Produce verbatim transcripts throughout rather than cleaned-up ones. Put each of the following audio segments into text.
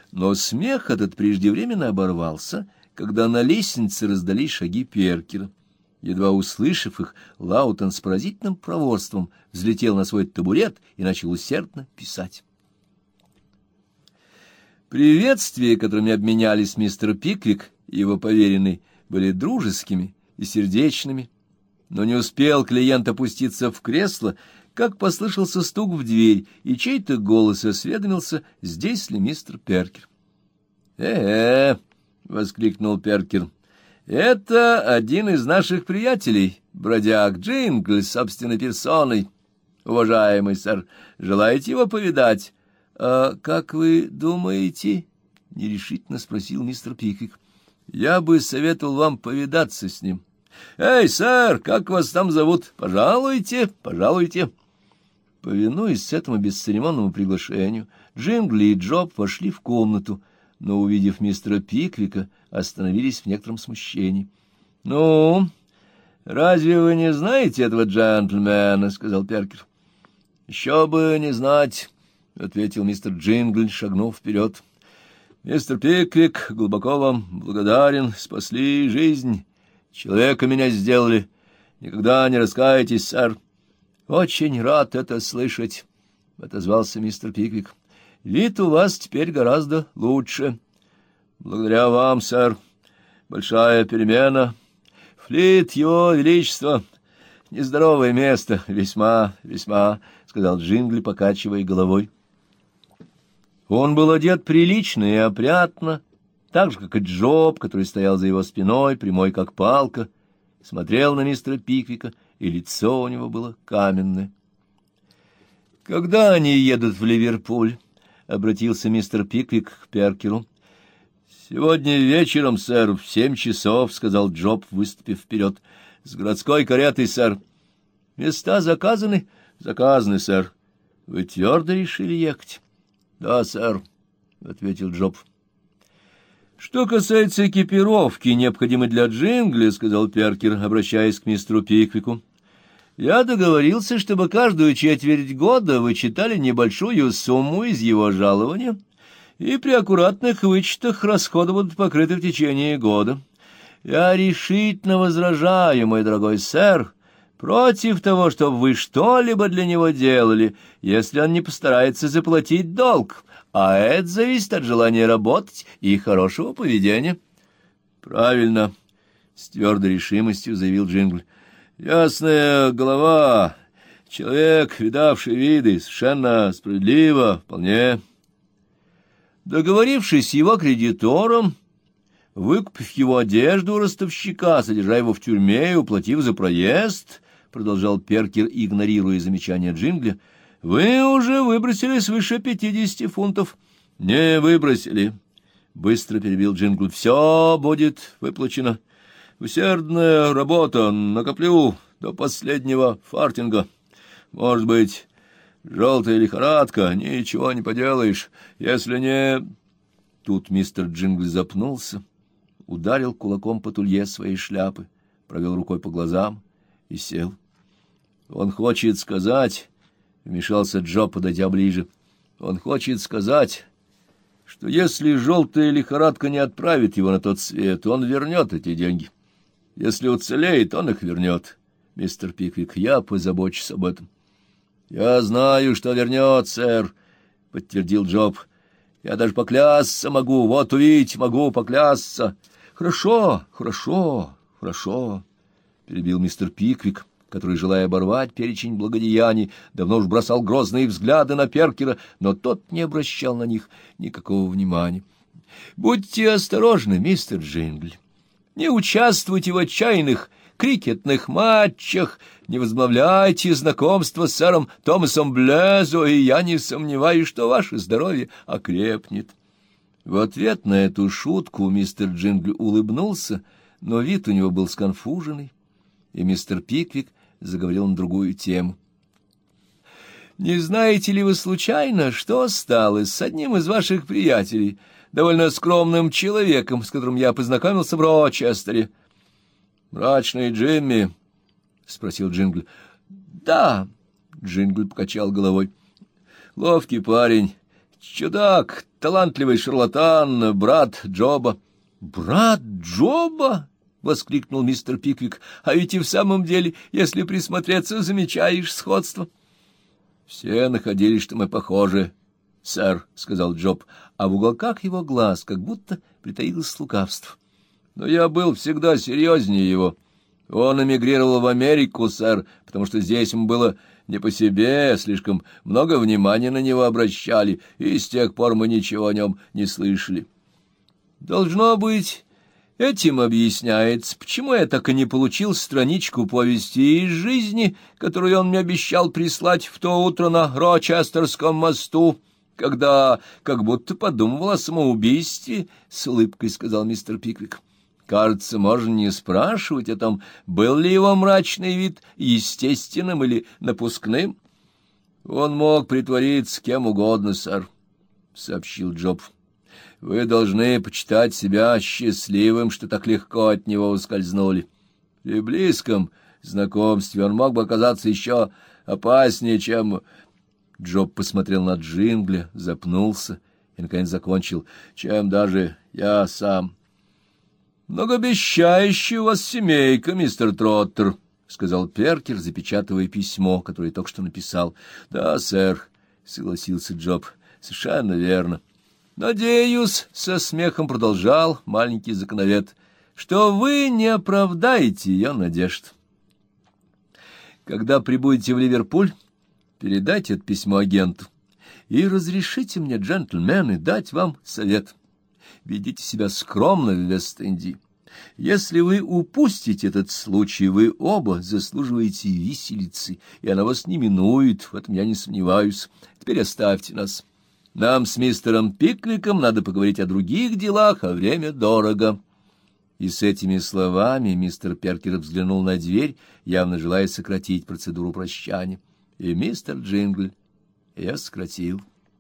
Но смех этот преждевременно оборвался, когда на лестнице раздались шаги Перкера. Едва услышав их, Лаутон с поразительным проворством взлетел на свой табурет и начал усердно писать. Приветствия, которыми обменялись мистер Пиквик и его поверенный, были дружескими и сердечными, но не успел клиент опуститься в кресло, как послышался стук в дверь, и чей-то голос осведомился, здесь ли мистер Перкер. «Э-э!» — воскликнул Перкер. «Это один из наших приятелей, бродяг Джингл, собственной персоной. Уважаемый сэр, желаете его повидать?» «А как вы думаете?» — нерешительно спросил мистер Пиквик. «Я бы советовал вам повидаться с ним. Эй, сэр, как вас там зовут? Пожалуйте, пожалуйте». Повинуясь этому бесцеремонному приглашению, Джингли и Джоб вошли в комнату, но, увидев мистера Пиквика, остановились в некотором смущении. — Ну, разве вы не знаете этого джентльмена? — сказал Перкер. — Еще бы не знать, — ответил мистер Джингли, шагнув вперед. — Мистер Пиквик, глубоко вам благодарен, спасли жизнь. Человека меня сделали. Никогда не раскаетесь, сэр. — Очень рад это слышать, — отозвался мистер Пиквик. — Вид у вас теперь гораздо лучше. — Благодаря вам, сэр. Большая перемена. Флит, его величество. Нездоровое место. Весьма, весьма, — сказал Джингли, покачивая головой. Он был одет прилично и опрятно, так же, как и Джоб, который стоял за его спиной, прямой как палка, смотрел на мистера Пиквика, и лицо у него было каменное. — Когда они едут в Ливерпуль? — обратился мистер Пиквик к Перкеру. — Сегодня вечером, сэр, в семь часов, — сказал Джоб, выступив вперед. — С городской каретой, сэр. — Места заказаны? — Заказаны, сэр. — Вы твердо решили ехать? — Да, сэр, — ответил Джоб. — Что касается экипировки, необходимой для Джингли, — сказал Перкер, обращаясь к мистеру Пиквику, — я договорился, чтобы каждую четверть года вы читали небольшую сумму из его жалования, и при аккуратных вычетах расходы будут покрыты в течение года. Я решительно возражаю, мой дорогой сэр, против того, чтобы вы что-либо для него делали, если он не постарается заплатить долг, а это зависит от желания работать и хорошего поведения. — Правильно, — с твердой решимостью заявил Джингл. — Ясная голова, человек, видавший виды, совершенно справедливо, вполне. Договорившись с его кредитором, выкупив его одежду у ростовщика, содержа его в тюрьме и уплатив за проезд, — продолжал Перкер, игнорируя замечание Джингля, — вы уже выбросили свыше пятидесяти фунтов. — Не выбросили, — быстро перебил Джингл. — Все будет выплачено. Усердная работа, накоплю до последнего фартинга. Может быть, желтая лихорадка, ничего не поделаешь, если не... Тут мистер Джингл запнулся, ударил кулаком по тулье своей шляпы, провел рукой по глазам и сел. — Он хочет сказать, — вмешался Джо, подойдя ближе, — он хочет сказать, что если желтая лихорадка не отправит его на тот свет, он вернет эти деньги. Если уцелеет, он их вернет. Мистер Пиквик, я позабочусь об этом. — Я знаю, что вернет, сэр, — подтвердил Джоб. — Я даже поклясться могу, вот увидеть, могу поклясться. — Хорошо, хорошо, хорошо, — перебил мистер Пиквик, который, желая оборвать перечень благодеяний, давно уж бросал грозные взгляды на Перкера, но тот не обращал на них никакого внимания. — Будьте осторожны, мистер Джингл. Не участвуйте в отчаянных крикетных матчах, не возглавляйте знакомство с сэром Томасом Блезо, и я не сомневаюсь, что ваше здоровье окрепнет. В ответ на эту шутку мистер Джингл улыбнулся, но вид у него был сконфуженный, и мистер Пиквик заговорил на другую тему. — Не знаете ли вы случайно, что стало с одним из ваших приятелей, довольно скромным человеком, с которым я познакомился в Рочестере? — Мрачный Джимми? — спросил Джингл. — Да, — Джингл покачал головой. — Ловкий парень, Чудак, талантливый шарлатан, брат Джоба. — Брат Джоба? — воскликнул мистер Пиквик. — А ведь и в самом деле, если присмотреться, замечаешь сходство. — Все находили, что мы похожи, сэр, — сказал Джоб, а в уголках его глаз как будто притаилось лукавство. — Но я был всегда серьезнее его. Он эмигрировал в Америку, сэр, потому что здесь ему было не по себе, слишком много внимания на него обращали, и с тех пор мы ничего о нем не слышали. Должно быть, этим объясняется, почему я так и не получил страничку повести из жизни, которую он мне обещал прислать в то утро на Рочестерском мосту, когда как будто подумывал о самоубийстве, — с улыбкой сказал мистер Пиквик. Кажется, можно не спрашивать о том, был ли его мрачный вид естественным или напускным. — Он мог притвориться кем угодно, сэр, — сообщил Джоб. — Вы должны почитать себя счастливым, что так легко от него ускользнули. При близком знакомстве он мог бы оказаться еще опаснее, чем... Джоб посмотрел на Джингля, запнулся и, наконец, закончил, чем даже я сам. — Многообещающая у вас семейка, мистер Троттер, — сказал Перкер, запечатывая письмо, которое только что написал. — Да, сэр, — согласился Джоб, — совершенно верно. — Надеюсь, — со смехом продолжал маленький законовед, — что вы не оправдаете ее надежд. Когда прибудете в Ливерпуль, передайте это письмо агенту и разрешите мне, джентльмены, дать вам совет. Ведите себя скромно в Вест-Индии. Если вы упустите этот случай, вы оба заслуживаете виселицы, и она вас не минует, в этом я не сомневаюсь. Теперь оставьте нас. Нам с мистером Пиквиком надо поговорить о других делах, а время дорого. И с этими словами мистер Перкер взглянул на дверь, явно желая сократить процедуру прощания. И мистер Джингль ее сократил.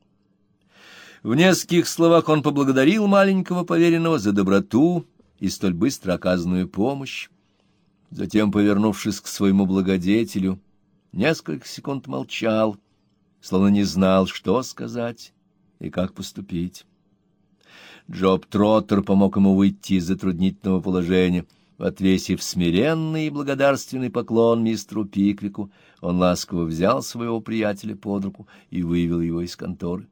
В нескольких словах он поблагодарил маленького поверенного за доброту и столь быстро оказанную помощь. Затем, повернувшись к своему благодетелю, несколько секунд молчал, словно не знал, что сказать и как поступить. Джоб Троттер помог ему выйти из затруднительного положения. Отвесив смиренный и благодарственный поклон мистеру Пиквику, он ласково взял своего приятеля под руку и вывел его из конторы.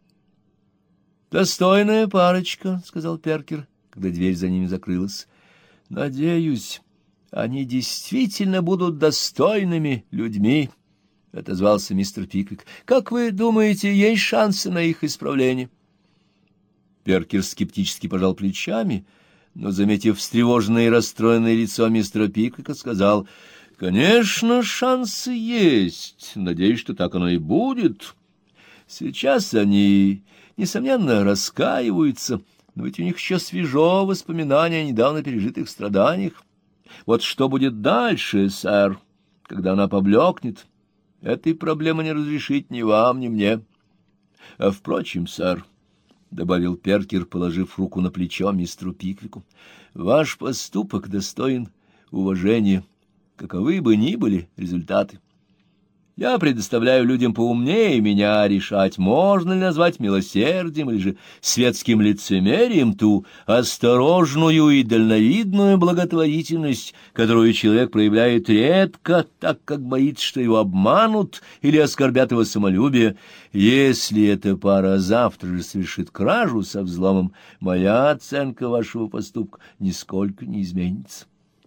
— Достойная парочка, — сказал Перкер, когда дверь за ними закрылась. — Надеюсь, они действительно будут достойными людьми, — отозвался мистер Пиквик. — Как вы думаете, есть шансы на их исправление? Перкер скептически пожал плечами, но, заметив встревоженное и расстроенное лицо мистера Пиквика, сказал: — Конечно, шансы есть. Надеюсь, что так оно и будет. Сейчас они, несомненно, раскаиваются, но ведь у них еще свежо воспоминания о недавно пережитых страданиях. Вот что будет дальше, сэр, когда она поблекнет, этой проблемы не разрешить ни вам, ни мне. А, впрочем, сэр, — добавил Перкер, положив руку на плечо мистеру Пиквику, — ваш поступок достоин уважения, каковы бы ни были результаты. Я предоставляю людям поумнее меня решать, можно ли назвать милосердием или же светским лицемерием ту осторожную и дальновидную благотворительность, которую человек проявляет редко, так как боится, что его обманут или оскорбят его самолюбие. Если эта пара завтра же совершит кражу со взломом, моя оценка вашего поступка нисколько не изменится.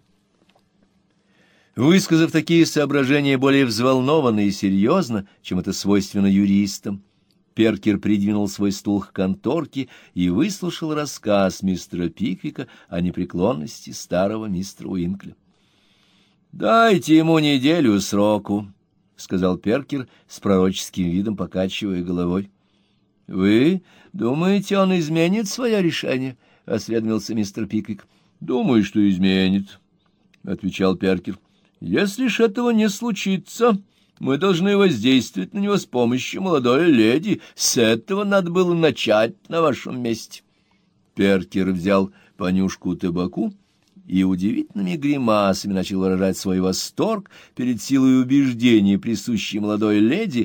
Высказав такие соображения более взволнованно и серьезно, чем это свойственно юристам, Перкер придвинул свой стул к конторке и выслушал рассказ мистера Пиквика о непреклонности старого мистера Уинкля. — Дайте ему неделю сроку, — сказал Перкер с пророческим видом, покачивая головой. — Вы думаете, он изменит свое решение? — осведомился мистер Пиквик. — Думаю, что изменит, — отвечал Перкер. Если ж этого не случится, мы должны воздействовать на него с помощью молодой леди. С этого надо было начать на вашем месте. Перкер взял понюшку табаку и удивительными гримасами начал выражать свой восторг перед силой убеждений, присущей молодой леди,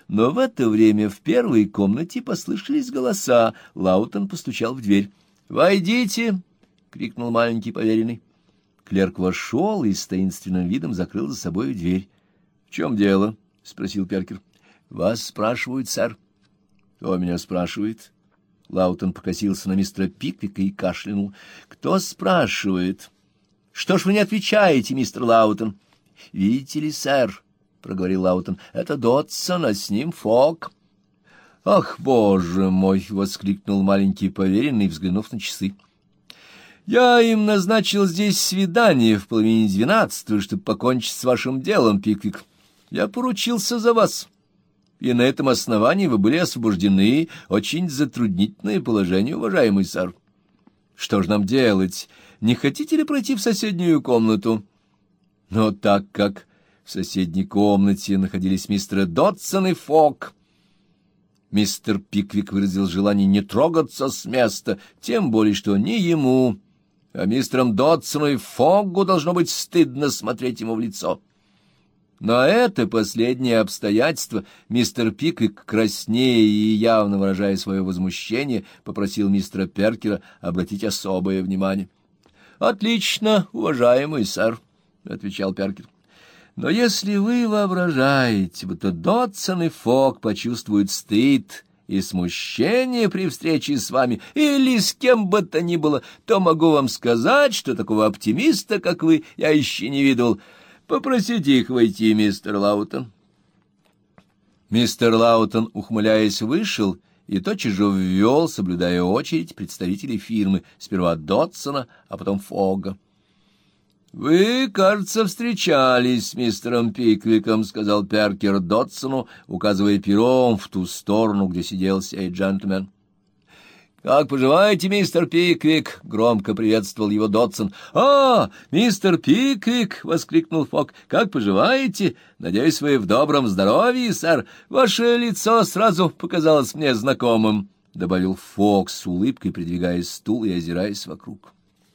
Но в это время в первой комнате послышались голоса. Лаутон постучал в дверь. «Войдите!» — крикнул маленький поверенный. Клерк вошел и с таинственным видом закрыл за собой дверь. — В чем дело? — спросил Перкер. — Вас спрашивают, сэр. — Кто меня спрашивает? Лаутон покосился на мистера Пиквика и кашлянул. — Кто спрашивает? — Что ж вы не отвечаете, мистер Лаутон? — Видите ли, сэр, — проговорил Лаутон, — это Дотсон, а с ним Фок. — Ах, боже мой! — воскликнул маленький поверенный, взглянув на часы. — Я им назначил здесь свидание в половине двенадцатого, чтобы покончить с вашим делом, Пиквик. Я поручился за вас, и на этом основании вы были освобождены. Очень затруднительное положение, уважаемый сэр. Что же нам делать? Не хотите ли пройти в соседнюю комнату? Но так как в соседней комнате находились мистер Дотсон и Фок, мистер Пиквик выразил желание не трогаться с места, тем более что ни ему, а мистерам Дотсону и Фогу должно быть стыдно смотреть ему в лицо. На это последнее обстоятельство мистер Пиквик, краснея и явно выражая свое возмущение, попросил мистера Перкера обратить особое внимание. — Отлично, уважаемый сэр, — отвечал Перкер. — Но если вы воображаете, будто Дотсон и Фок почувствуют стыд и смущение при встрече с вами или с кем бы то ни было, то могу вам сказать, что такого оптимиста, как вы, я еще не видел. Попросите их войти, мистер Лаутон. Мистер Лаутон, ухмыляясь, вышел и тотчас же ввел, соблюдая очередь, представителей фирмы, сперва Дотсона, а потом Фога. — Вы, кажется, встречались с мистером Пиквиком, — сказал Перкер Дотсону, указывая пером в ту сторону, где сидел сей джентльмен. — Как поживаете, мистер Пиквик? — громко приветствовал его Дотсон. — А, мистер Пиквик! — воскликнул Фок. — Как поживаете? Надеюсь, вы в добром здоровье, сэр. Ваше лицо сразу показалось мне знакомым, — добавил Фок с улыбкой, придвигая стул и озираясь вокруг.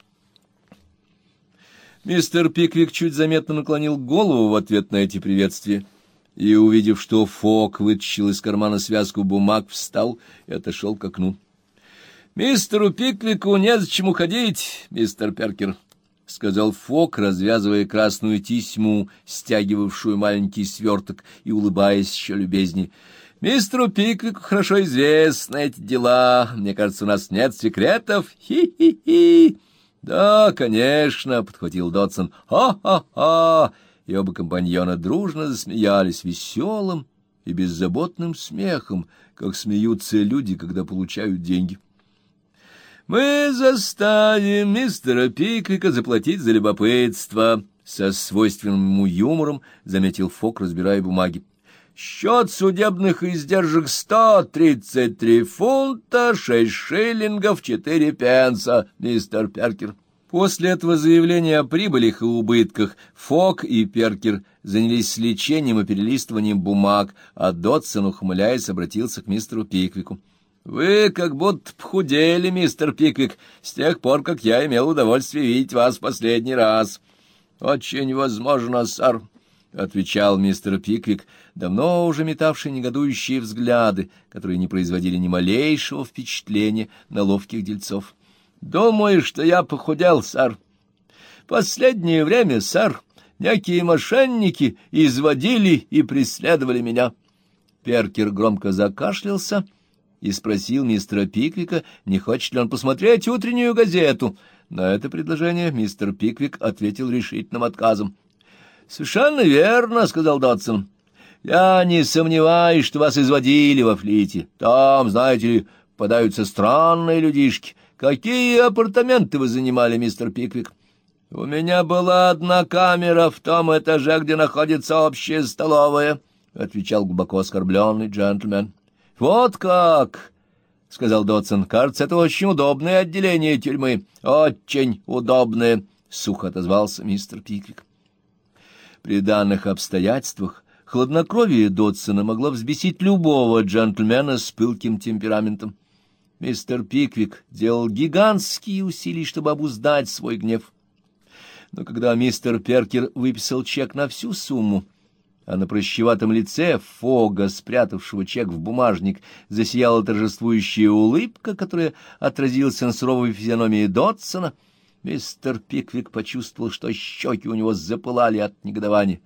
Мистер Пиквик чуть заметно наклонил голову в ответ на эти приветствия и, увидев, что Фок вытащил из кармана связку бумаг, встал и отошел к окну. — Мистеру Пиквику незачем уходить, мистер Перкер, — сказал Фок, развязывая красную тесьму, стягивавшую маленький сверток, и улыбаясь еще любезнее. — Мистеру Пиквику хорошо известны эти дела. Мне кажется, у нас нет секретов. Хи-хи-хи! — Да, конечно, — подхватил Дотсон. — Ха-ха-ха! И оба компаньона дружно засмеялись веселым и беззаботным смехом, как смеются люди, когда получают деньги. — Мы заставим мистера Пиквика заплатить за любопытство, — со свойственным ему юмором заметил Фок, разбирая бумаги. — Счет судебных издержек сто тридцать три фунта, шесть шиллингов, четыре пенса, мистер Перкер. После этого заявления о прибылях и убытках Фок и Перкер занялись лечением и перелистыванием бумаг, а Дотсон, ухмыляясь, обратился к мистеру Пиквику. — Вы как будто похудели, мистер Пиквик, с тех пор, как я имел удовольствие видеть вас в последний раз. — Очень возможно, сэр, — отвечал мистер Пиквик, давно уже метавший негодующие взгляды, которые не производили ни малейшего впечатления на ловких дельцов. — Думаю, что я похудел, сэр. Последнее время, сэр, некие мошенники изводили и преследовали меня. Перкер громко закашлялся и спросил мистера Пиквика, не хочет ли он посмотреть утреннюю газету. На это предложение мистер Пиквик ответил решительным отказом. — Совершенно верно, — сказал Дотсон. — Я не сомневаюсь, что вас изводили во Флите. Там, знаете ли, попадаются странные людишки. Какие апартаменты вы занимали, мистер Пиквик? — У меня была одна камера в том этаже, где находится общая столовая, — отвечал глубоко оскорбленный джентльмен. — Вот как, — сказал Дотсон, — кажется, это очень удобное отделение тюрьмы. — Очень удобное, — сухо отозвался мистер Пиквик. При данных обстоятельствах хладнокровие Дотсона могло взбесить любого джентльмена с пылким темпераментом. Мистер Пиквик делал гигантские усилия, чтобы обуздать свой гнев. Но когда мистер Перкер выписал чек на всю сумму, а на прыщеватом лице Фога, спрятавшего чек в бумажник, засияла торжествующая улыбка, которая отразилась на суровой физиономии Дотсона. Мистер Пиквик почувствовал, что щеки у него запылали от негодования.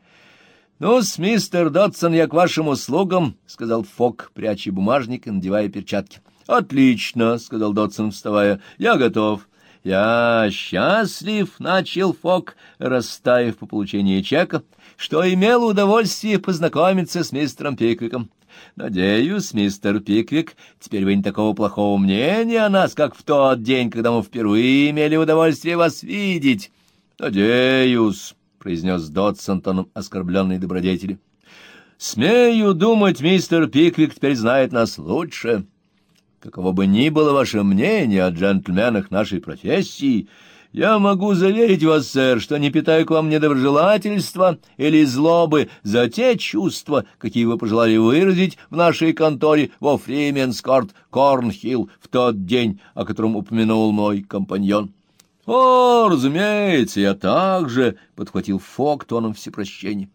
— Ну-с, мистер Дотсон, я к вашим услугам, — сказал Фог, пряча бумажник и надевая перчатки. — Отлично, — сказал Дотсон, вставая, — я готов. — Я счастлив, — начал Фог, растаяв по получении чека, — что имел удовольствие познакомиться с мистером Пиквиком. Надеюсь, мистер Пиквик, теперь вы не такого плохого мнения о нас, как в тот день, когда мы впервые имели удовольствие вас видеть. — Надеюсь, — произнес Дотсон тоном оскорбленной добродетели. — Смею думать, мистер Пиквик теперь знает нас лучше. Каково бы ни было ваше мнение о джентльменах нашей профессии, я могу заверить вас, сэр, что не питаю к вам недоброжелательства или злобы за те чувства, какие вы пожелали выразить в нашей конторе во Фрименс-Корт, Корнхилл, в тот день, о котором упомянул мой компаньон. — О, разумеется, я также, — подхватил Фог тоном всепрощения.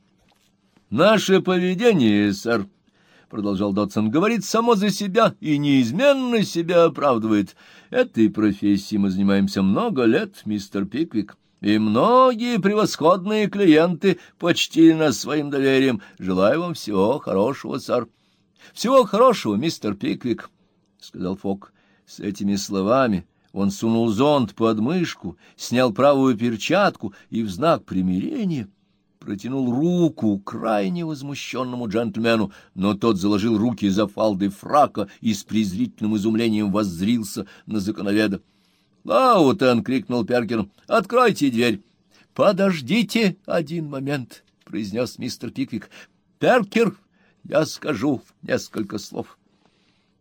— Наше поведение, сэр, — продолжал Дотсон, — говорит само за себя и неизменно себя оправдывает. Этой профессией мы занимаемся много лет, мистер Пиквик, и многие превосходные клиенты почтили нас своим доверием. Желаю вам всего хорошего, сэр. — Всего хорошего, мистер Пиквик, — сказал Фог. С этими словами он сунул зонт под мышку, снял правую перчатку и в знак примирения протянул руку крайне возмущенному джентльмену, но тот заложил руки за фалды фрака и с презрительным изумлением воззрился на законоведа. — Лаутен! — крикнул Перкер. — Откройте дверь! — Подождите один момент! — произнес мистер Пиквик. — Перкер, я скажу несколько слов.